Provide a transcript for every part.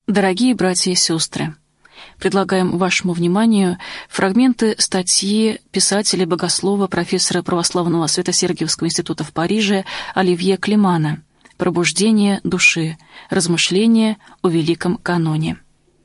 Дорогие братья и сестры, предлагаем вашему вниманию фрагменты статьи писателя-богослова, профессора православного Свято-Сергиевского института в Париже Оливье Климана «Пробуждение души. Размышления о Великом каноне».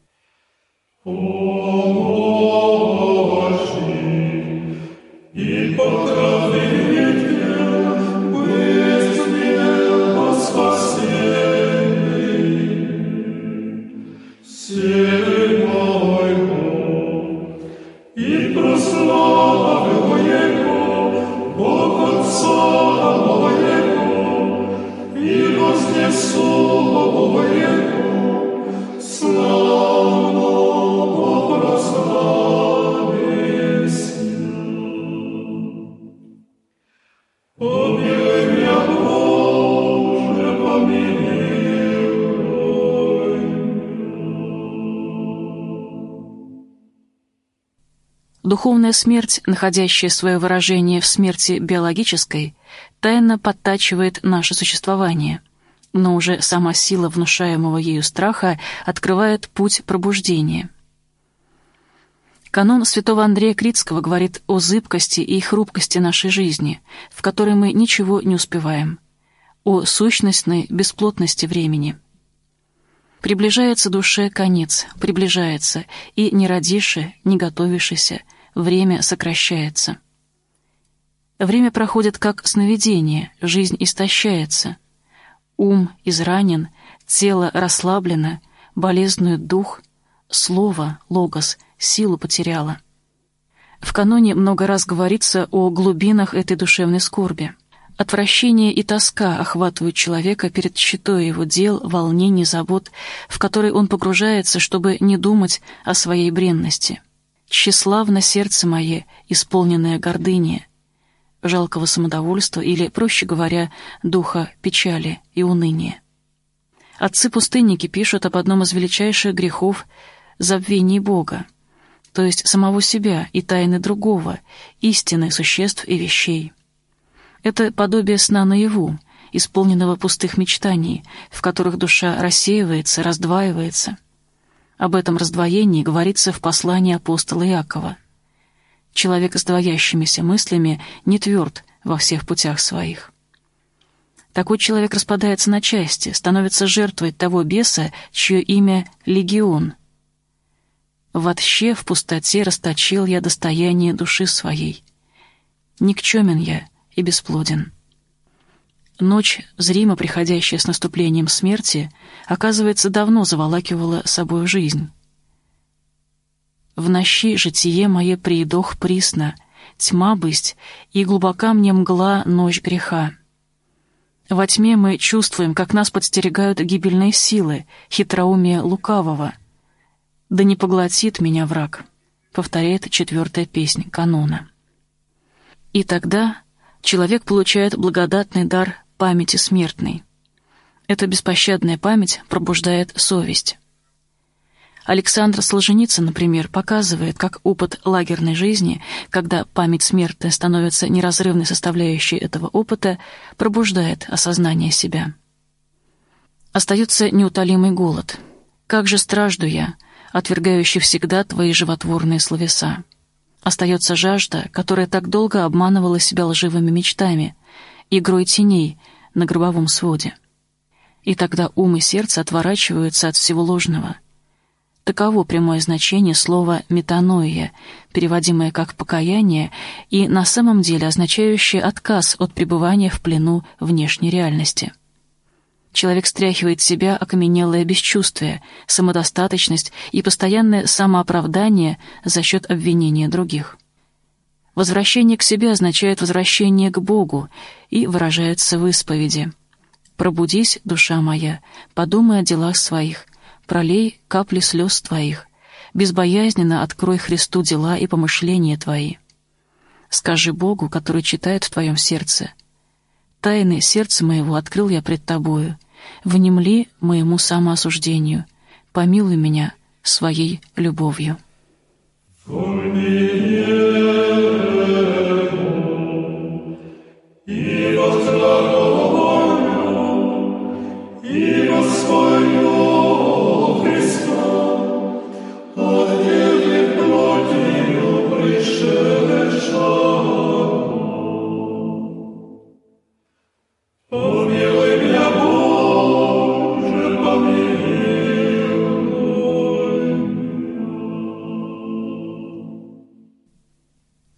Духовная смерть, находящая свое выражение в смерти биологической, тайно подтачивает наше существование, но уже сама сила внушаемого ею страха открывает путь пробуждения. Канон святого Андрея Критского говорит о зыбкости и хрупкости нашей жизни, в которой мы ничего не успеваем, о сущностной бесплотности времени. Приближается душе конец, приближается, и не родише, не готовишься, время сокращается. Время проходит как сновидение, жизнь истощается. Ум изранен, тело расслаблено, болезнует дух, слово, логос, силу потеряло. В каноне много раз говорится о глубинах этой душевной скорби. Отвращение и тоска охватывают человека перед чередой его дел, волнений, забот, в которые он погружается, чтобы не думать о своей бренности. «Тщеславно сердце мое, исполненное гордыни», жалкого самодовольства или, проще говоря, духа печали и уныния. Отцы-пустынники пишут об одном из величайших грехов — забвении Бога, то есть самого себя и тайны другого, истины существ и вещей. Это подобие сна наяву, исполненного пустых мечтаний, в которых душа рассеивается, раздваивается. Об этом раздвоении говорится в послании апостола Иакова. Человек с двоящимися мыслями не тверд во всех путях своих. Такой человек распадается на части, становится жертвой того беса, чье имя — Легион. «Вотще в пустоте расточил я достояние души своей. Никчемен я и бесплоден». Ночь, зримо приходящая с наступлением смерти, оказывается, давно заволакивала собою жизнь. «В нощи житие мое приедох присно, тьма бысть, и глубока мне мгла ночь греха». Во тьме мы чувствуем, как нас подстерегают гибельные силы, хитроумие лукавого. «Да не поглотит меня враг», повторяет 4-я песнь канона. И тогда человек получает благодатный дар памяти смертной. Эта беспощадная память пробуждает совесть. Александр Солженицын, например, показывает, как опыт лагерной жизни, когда память смертная становится неразрывной составляющей этого опыта, пробуждает осознание себя. Остается неутолимый голод. «Как же стражду я, отвергающий всегда твои животворные словеса». Остается жажда, которая так долго обманывала себя лживыми мечтами, игрой теней на гробовом своде. И тогда ум и сердце отворачиваются от всего ложного. Таково прямое значение слова «метаноия», переводимое как «покаяние» и на самом деле означающее отказ от пребывания в плену внешней реальности. Человек стряхивает с себя окаменелое бесчувствие, самодостаточность и постоянное самооправдание за счет обвинения других. Возвращение к себе означает возвращение к Богу и выражается в исповеди. «Пробудись, душа моя, подумай о делах своих, пролей капли слез твоих, безбоязненно открой Христу дела и помышления твои. Скажи Богу, который читает в твоем сердце: тайны сердца моего открыл я пред тобою, внемли моему самоосуждению, помилуй меня своей любовью». И Господь Христос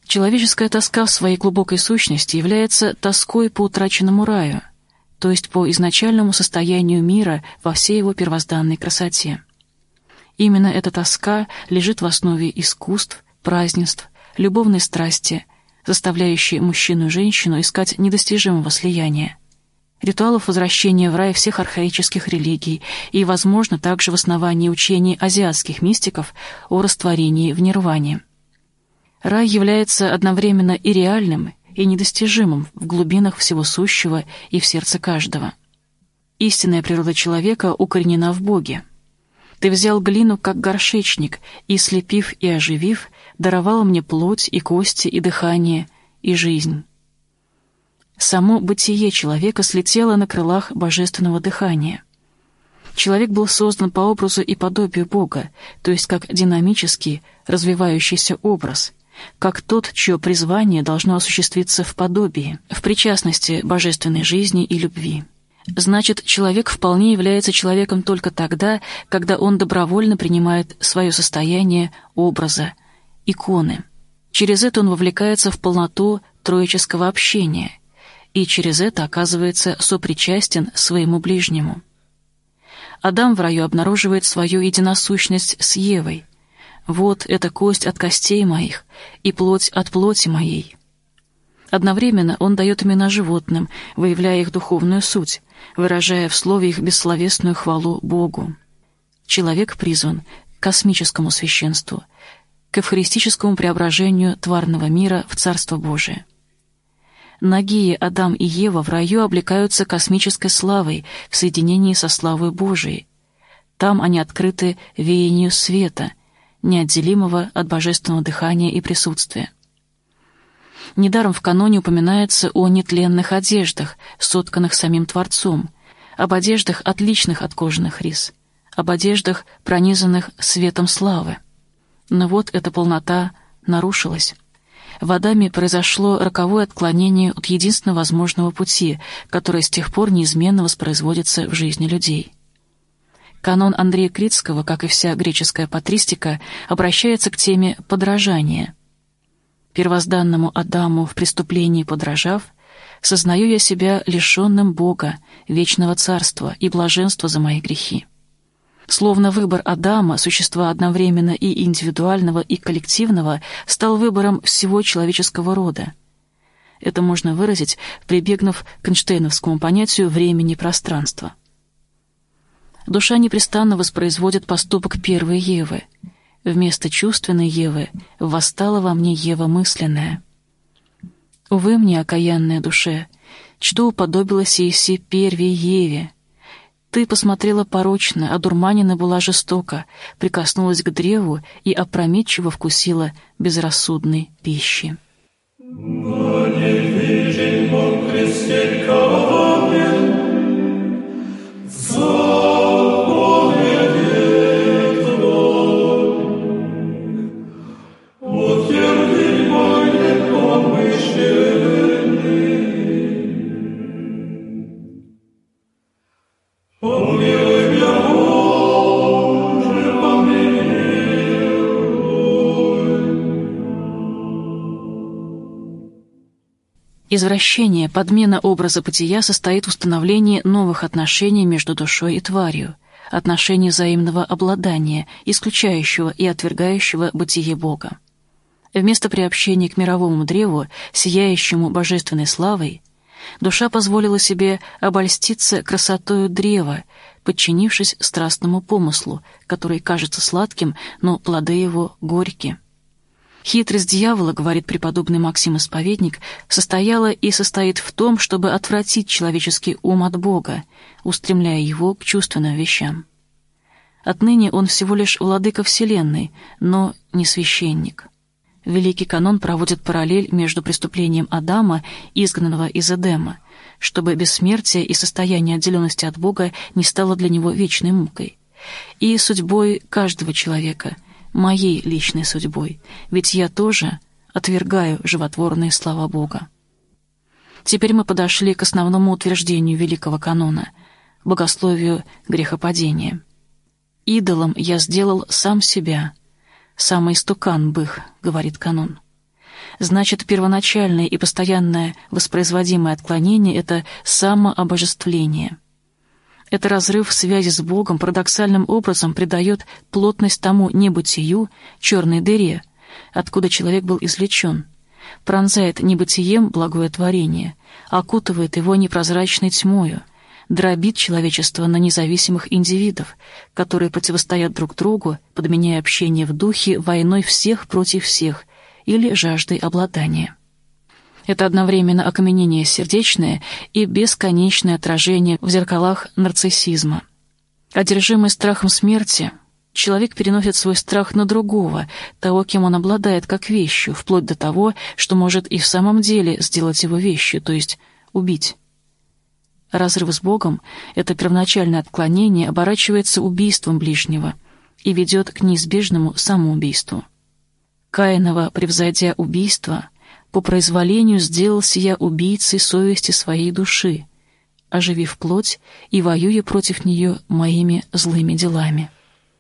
Человеческая тоска в своей глубокой сущности является тоской по утраченному раю, то есть по изначальному состоянию мира во всей его первозданной красоте. Именно эта тоска лежит в основе искусств, празднеств, любовной страсти, заставляющей мужчину и женщину искать недостижимого слияния, ритуалов возвращения в рай всех архаических религий и, возможно, также в основании учений азиатских мистиков о растворении в нирване. Рай является одновременно и реальным, и недостижимым в глубинах всего сущего и в сердце каждого. Истинная природа человека укоренена в Боге. «Ты взял глину, как горшечник, и, слепив и оживив, даровал мне плоть и кости и дыхание и жизнь». Само бытие человека слетело на крылах божественного дыхания. Человек был создан по образу и подобию Бога, то есть как динамический, развивающийся образ, как тот, чье призвание должно осуществиться в подобии, в причастности божественной жизни и любви. Значит, человек вполне является человеком только тогда, когда он добровольно принимает свое состояние образа, иконы. Через это он вовлекается в полноту троического общения, и через это оказывается сопричастен своему ближнему. Адам в раю обнаруживает свою единосущность с Евой. «Вот эта кость от костей моих и плоть от плоти моей». Одновременно он дает имена животным, выявляя их духовную суть, выражая в слове их бессловесную хвалу Богу. Человек призван к космическому священству, к эвхаристическому преображению тварного мира в Царство Божие. Нагие Адам и Ева в раю облекаются космической славой в соединении со славой Божией. Там они открыты веянию света, неотделимого от божественного дыхания и присутствия. Недаром в каноне упоминается о нетленных одеждах, сотканных самим Творцом, об одеждах, отличных от кожаных рис, об одеждах, пронизанных светом славы. Но вот эта полнота нарушилась. В Адаме произошло роковое отклонение от единственно возможного пути, которое с тех пор неизменно воспроизводится в жизни людей. Канон Андрея Критского, как и вся греческая патристика, обращается к теме подражания. «Первозданному Адаму в преступлении подражав, сознаю я себя лишенным Бога, вечного царства и блаженства за мои грехи». Словно выбор Адама, существа одновременно и индивидуального, и коллективного, стал выбором всего человеческого рода. Это можно выразить, прибегнув к Эйнштейновскому понятию времени и пространства. Душа непрестанно воспроизводит поступок первой Евы. Вместо чувственной Евы восстала во мне Ева мысленная. Увы мне, окаянная душе, что уподобилась Ииси первей Еве. Ты посмотрела порочно, одурманена была жестоко, прикоснулась к древу и опрометчиво вкусила безрассудной пищи. Извращение, подмена образа бытия состоит в установлении новых отношений между душой и тварью, отношений взаимного обладания, исключающего и отвергающего бытие Бога. Вместо приобщения к мировому древу, сияющему божественной славой, душа позволила себе обольститься красотою древа, подчинившись страстному помыслу, который кажется сладким, но плоды его горьки. Хитрость дьявола, говорит преподобный Максим Исповедник, состояла и состоит в том, чтобы отвратить человеческий ум от Бога, устремляя его к чувственным вещам. Отныне он всего лишь владыка вселенной, но не священник. Великий канон проводит параллель между преступлением Адама, изгнанного из Эдема, чтобы бессмертие и состояние отделенности от Бога не стало для него вечной мукой, и судьбой каждого человека, моей личной судьбой, ведь я тоже отвергаю животворные слова Бога. Теперь мы подошли к основному утверждению великого канона, богословию грехопадения. «Идолом я сделал сам себя, самый истукан бых», — говорит канон. Значит, первоначальное и постоянное воспроизводимое отклонение — это самообожествление. Это разрыв связи с Богом парадоксальным образом придает плотность тому небытию, черной дыре, откуда человек был извлечен, пронзает небытием благое творение, окутывает его непрозрачной тьмою, дробит человечество на независимых индивидов, которые противостоят друг другу, подменяя общение в духе войной всех против всех или жаждой обладания. Это одновременно окаменение сердечное и бесконечное отражение в зеркалах нарциссизма. Одержимый страхом смерти, человек переносит свой страх на другого, того, кем он обладает, как вещью, вплоть до того, что может и в самом деле сделать его вещью, то есть убить. Разрыв с Богом, это первоначальное отклонение, оборачивается убийством ближнего и ведет к неизбежному самоубийству. Каинова, превзойдя убийство, по произволению сделался я убийцей совести своей души, оживив плоть и воюя против нее моими злыми делами.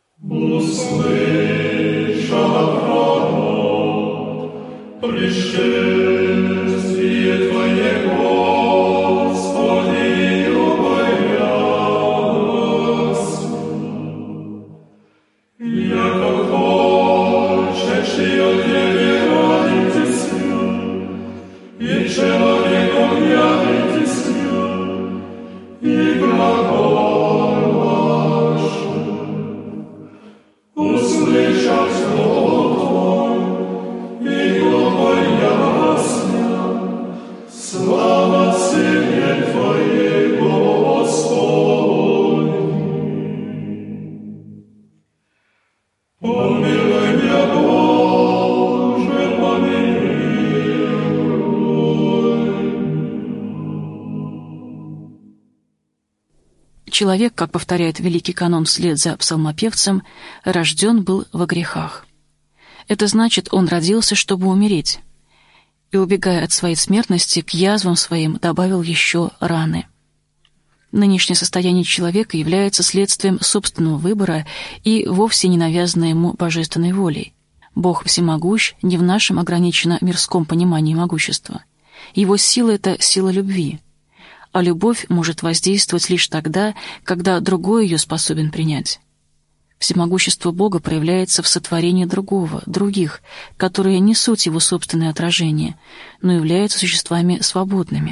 Человек, как повторяет великий канон вслед за псалмопевцем, рожден был во грехах. Это значит, он родился, чтобы умереть, и, убегая от своей смертности, к язвам своим добавил еще раны. Нынешнее состояние человека является следствием собственного выбора и вовсе не навязанной ему божественной волей. Бог всемогущ не в нашем ограниченно мирском понимании могущества. Его сила — это сила любви. А любовь может воздействовать лишь тогда, когда другой ее способен принять. Всемогущество Бога проявляется в сотворении другого, других, которые не суть его собственное отражение, но являются существами свободными.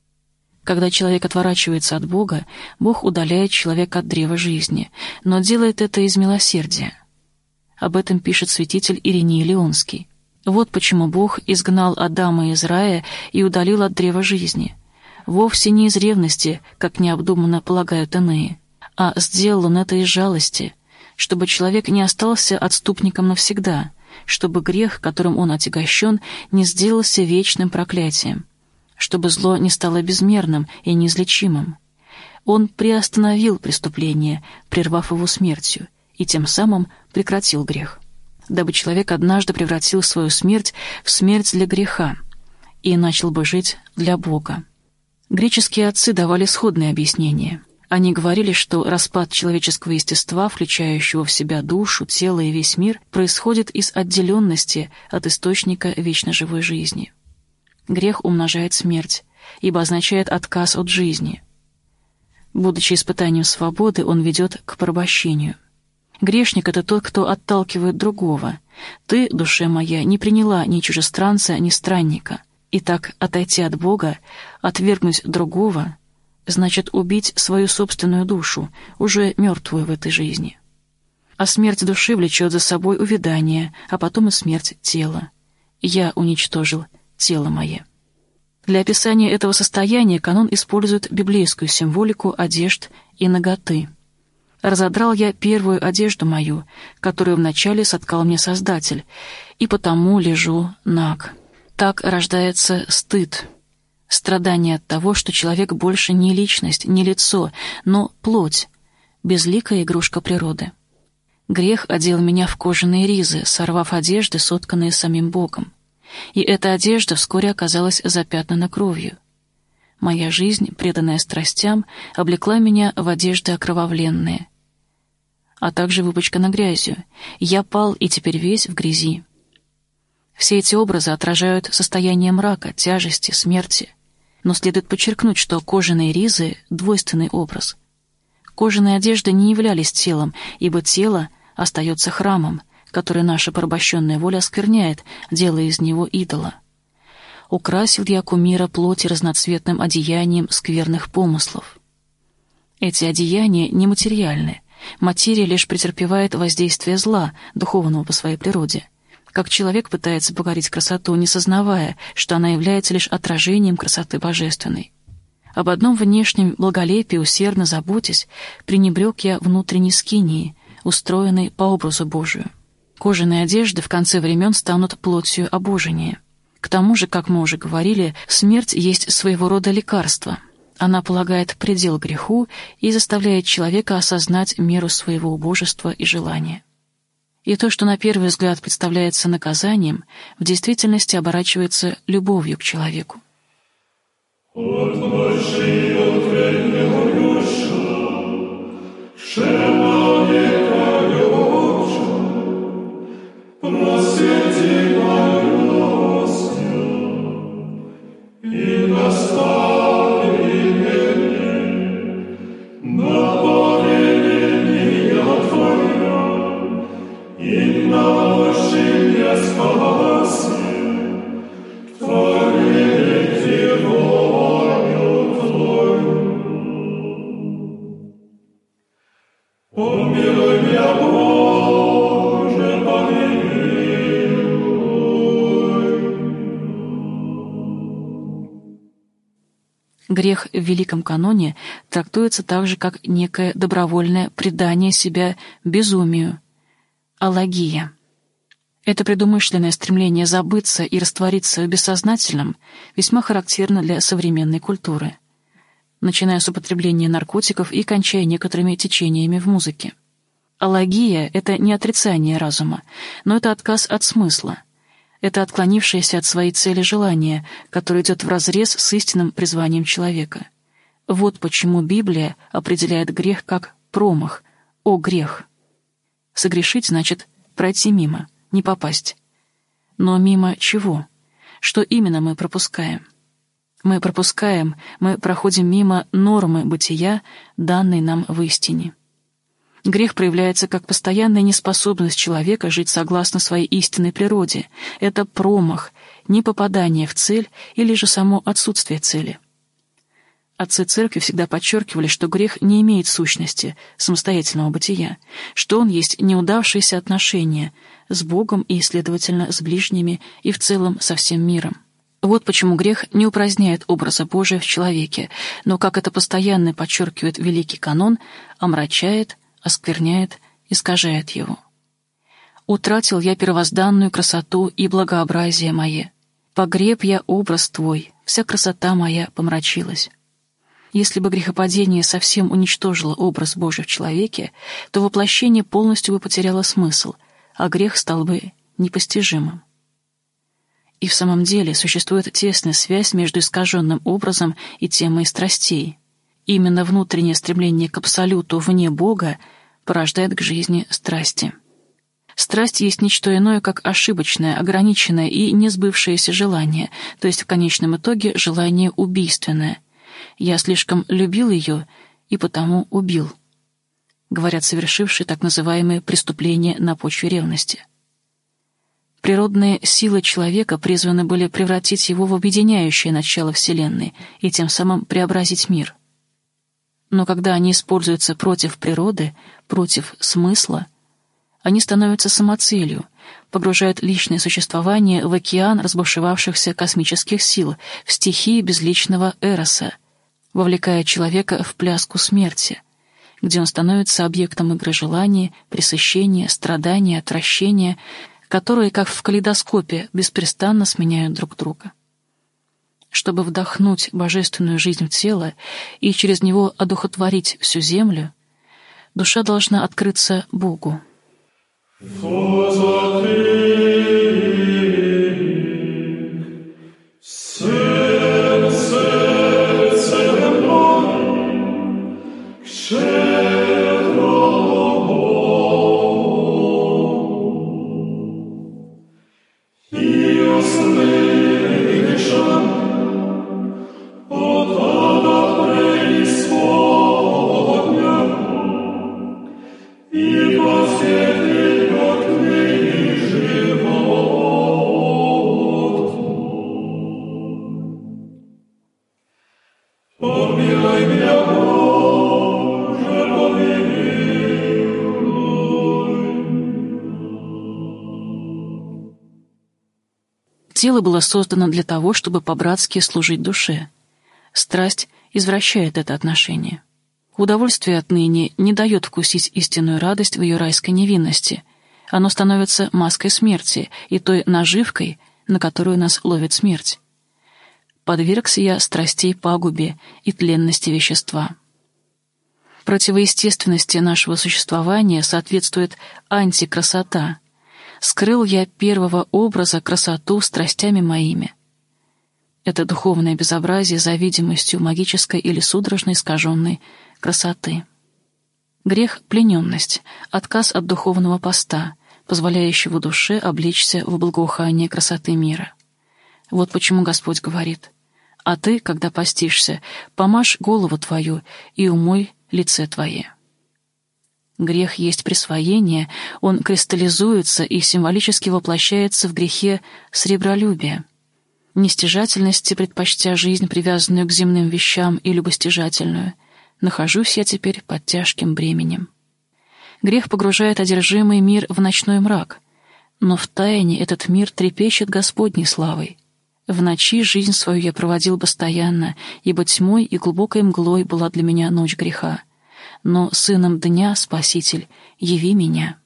Когда человек отворачивается от Бога, Бог удаляет человека от древа жизни, но делает это из милосердия. Об этом пишет святитель Ириней Леонский. Вот почему Бог изгнал Адама из рая и удалил от древа жизни. Вовсе не из ревности, как необдуманно полагают иные, а сделал он это из жалости, чтобы человек не остался отступником навсегда, чтобы грех, которым он отягощен, не сделался вечным проклятием, чтобы зло не стало безмерным и неизлечимым. Он приостановил преступление, прервав его смертью, и тем самым прекратил грех, дабы человек однажды превратил свою смерть в смерть для греха и начал бы жить для Бога. Греческие отцы давали сходные объяснения. Они говорили, что распад человеческого естества, включающего в себя душу, тело и весь мир, происходит из отделенности от источника вечно живой жизни. Грех умножает смерть, ибо означает отказ от жизни. Будучи испытанием свободы, он ведет к порабощению. Грешник — это тот, кто отталкивает другого. Ты, душе моя, не приняла ни чужестранца, ни странника. Итак, отойти от Бога, отвергнуть другого, значит убить свою собственную душу, уже мертвую в этой жизни. А смерть души влечет за собой увядание, а потом и смерть тела. Я уничтожил тело мое. Для описания этого состояния канон использует библейскую символику одежд и наготы. «Разодрал я первую одежду мою, которую вначале соткал мне Создатель, и потому лежу наг». Так рождается стыд, страдание от того, что человек больше не личность, не лицо, но плоть, безликая игрушка природы. Грех одел меня в кожаные ризы, сорвав одежды, сотканные самим Богом. И эта одежда вскоре оказалась запятнана кровью. Моя жизнь, преданная страстям, облекла меня в одежды окровавленные, а также выпачкана грязью. Я пал и теперь весь в грязи. Все эти образы отражают состояние мрака, тяжести, смерти. Но следует подчеркнуть, что кожаные ризы — двойственный образ. Кожаные одежды не являлись телом, ибо тело остается храмом, который наша порабощенная воля оскверняет, делая из него идола. «Украсил я кумира плоти разноцветным одеянием скверных помыслов». Эти одеяния нематериальны. Материя лишь претерпевает воздействие зла, духовного по своей природе. Как человек пытается покорить красоту, не сознавая, что она является лишь отражением красоты божественной. Об одном внешнем благолепии усердно заботясь, пренебрег я внутренней скинии, устроенной по образу Божию. Кожаные одежды в конце времен станут плотью обожения. К тому же, как мы уже говорили, смерть есть своего рода лекарство. Она полагает предел греху и заставляет человека осознать меру своего убожества и желания. И то, что на первый взгляд представляется наказанием, в действительности оборачивается любовью к человеку. Грех в Великом каноне трактуется также как некое добровольное предание себя безумию, алогия. Это предумышленное стремление забыться и раствориться в бессознательном весьма характерно для современной культуры, начиная с употребления наркотиков и кончая некоторыми течениями в музыке. Алогия — это не отрицание разума, но это отказ от смысла. Это отклонившееся от своей цели желание, которое идет вразрез с истинным призванием человека. Вот почему Библия определяет грех как промах, о грех. Согрешить значит пройти мимо, не попасть. Но мимо чего? Что именно мы пропускаем? Мы проходим мимо нормы бытия, данной нам в истине. Грех проявляется как постоянная неспособность человека жить согласно своей истинной природе. Это промах, непопадание в цель или же само отсутствие цели. Отцы церкви всегда подчеркивали, что грех не имеет сущности, самостоятельного бытия, что он есть неудавшиеся отношения с Богом и, следовательно, с ближними и в целом со всем миром. Вот почему грех не упраздняет образа Божия в человеке, но, как это постоянно подчеркивает Великий канон, омрачает, оскверняет, искажает его. «Утратил я первозданную красоту и благообразие мое. Погреб я образ твой, вся красота моя помрачилась». Если бы грехопадение совсем уничтожило образ Божий в человеке, то воплощение полностью бы потеряло смысл, а грех стал бы непостижимым. И в самом деле существует тесная связь между искаженным образом и темой страстей. Именно внутреннее стремление к абсолюту вне Бога порождает к жизни страсти. Страсть есть ничто иное, как ошибочное, ограниченное и несбывшееся желание, то есть в конечном итоге желание убийственное. «Я слишком любил ее и потому убил», говорят совершившие так называемые преступления на почве ревности. Природные силы человека призваны были превратить его в объединяющее начало Вселенной и тем самым преобразить мир. Но когда они используются против природы, против смысла, они становятся самоцелью, погружают личное существование в океан разбушевавшихся космических сил, в стихии безличного эроса, вовлекая человека в пляску смерти, где он становится объектом игры желаний, пресыщения, страдания, отвращения, которые, как в калейдоскопе, беспрестанно сменяют друг друга. Чтобы вдохнуть божественную жизнь в тело и через него одухотворить всю землю, душа должна открыться Богу. Yeah. Тело было создано для того, чтобы по-братски служить душе. Страсть извращает это отношение. Удовольствие отныне не дает вкусить истинную радость в ее райской невинности. Оно становится маской смерти и той наживкой, на которую нас ловит смерть. Подвергся я страстей пагубе и тленности вещества. Противоестественности нашего существования соответствует антикрасота. Скрыл я первого образа красоту страстями моими. Это духовное безобразие за видимостью магической или судорожно искаженной красоты. Грех — плененность, отказ от духовного поста, позволяющего душе облечься в благоухание красоты мира. Вот почему Господь говорит: «А ты, когда постишься, помажь голову твою и умой лице твое». Грех есть присвоение, он кристаллизуется и символически воплощается в грехе сребролюбия, нестяжательности, предпочтя жизнь, привязанную к земным вещам, и любостяжательную. Нахожусь я теперь под тяжким бременем. Грех погружает одержимый мир в ночной мрак, но в тайне этот мир трепещет Господней славой. В ночи жизнь свою я проводил постоянно, ибо тьмой и глубокой мглой была для меня ночь греха. Но сыном дня, Спаситель, яви меня.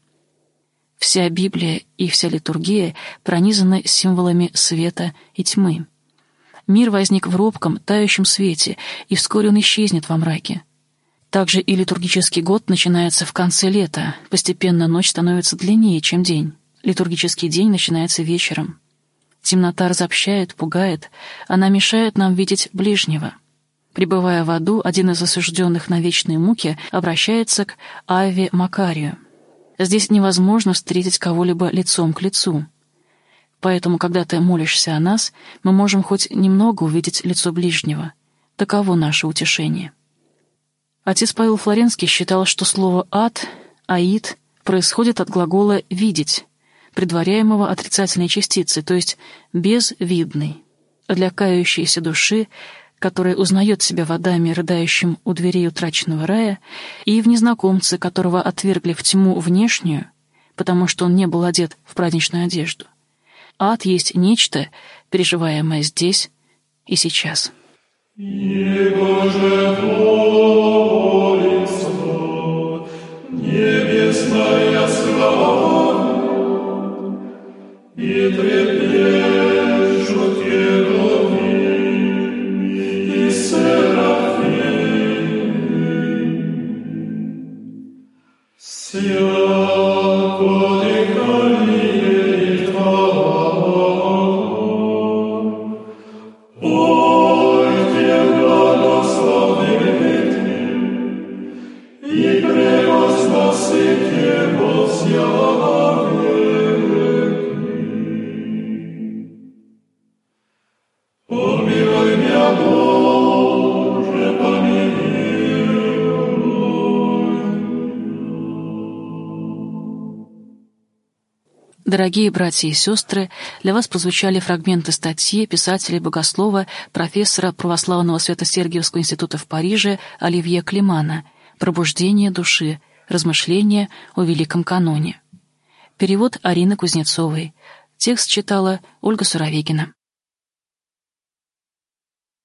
Вся Библия и вся литургия пронизаны символами света и тьмы. Мир возник в робком, тающем свете, и вскоре он исчезнет во мраке. Также и литургический год начинается в конце лета, постепенно ночь становится длиннее, чем день. Литургический день начинается вечером. Темнота разобщает, пугает, она мешает нам видеть ближнего. Пребывая в аду, один из осужденных на вечные муки обращается к Аве Макарию. Здесь невозможно встретить кого-либо лицом к лицу. Поэтому, когда ты молишься о нас, мы можем хоть немного увидеть лицо ближнего. Таково наше утешение. Отец Павел Флоренский считал, что слово «ад», «аид» происходит от глагола «видеть», предваряемого отрицательной частицей, то есть «безвидный». Для кающейся души, который узнает себя в Адаме, рыдающем у дверей утраченного рая, и в незнакомце, которого отвергли в тьму внешнюю, потому что он не был одет в праздничную одежду. Ад есть нечто, переживаемое здесь и сейчас. Его же молится, небесная слава, и трепещут херувим и серафим. Всяко дыхание Твоего, пойте благословны и превозносите во вся веки. Помилуй меня, Боже, помилуй. Дорогие братья и сестры, для вас прозвучали фрагменты статьи писателя-богослова, профессора православного Свято-Сергиевского института в Париже Оливье Климана «Пробуждение души. Размышления о Великом каноне». Перевод Арины Кузнецовой. Текст читала Ольга Суровегина.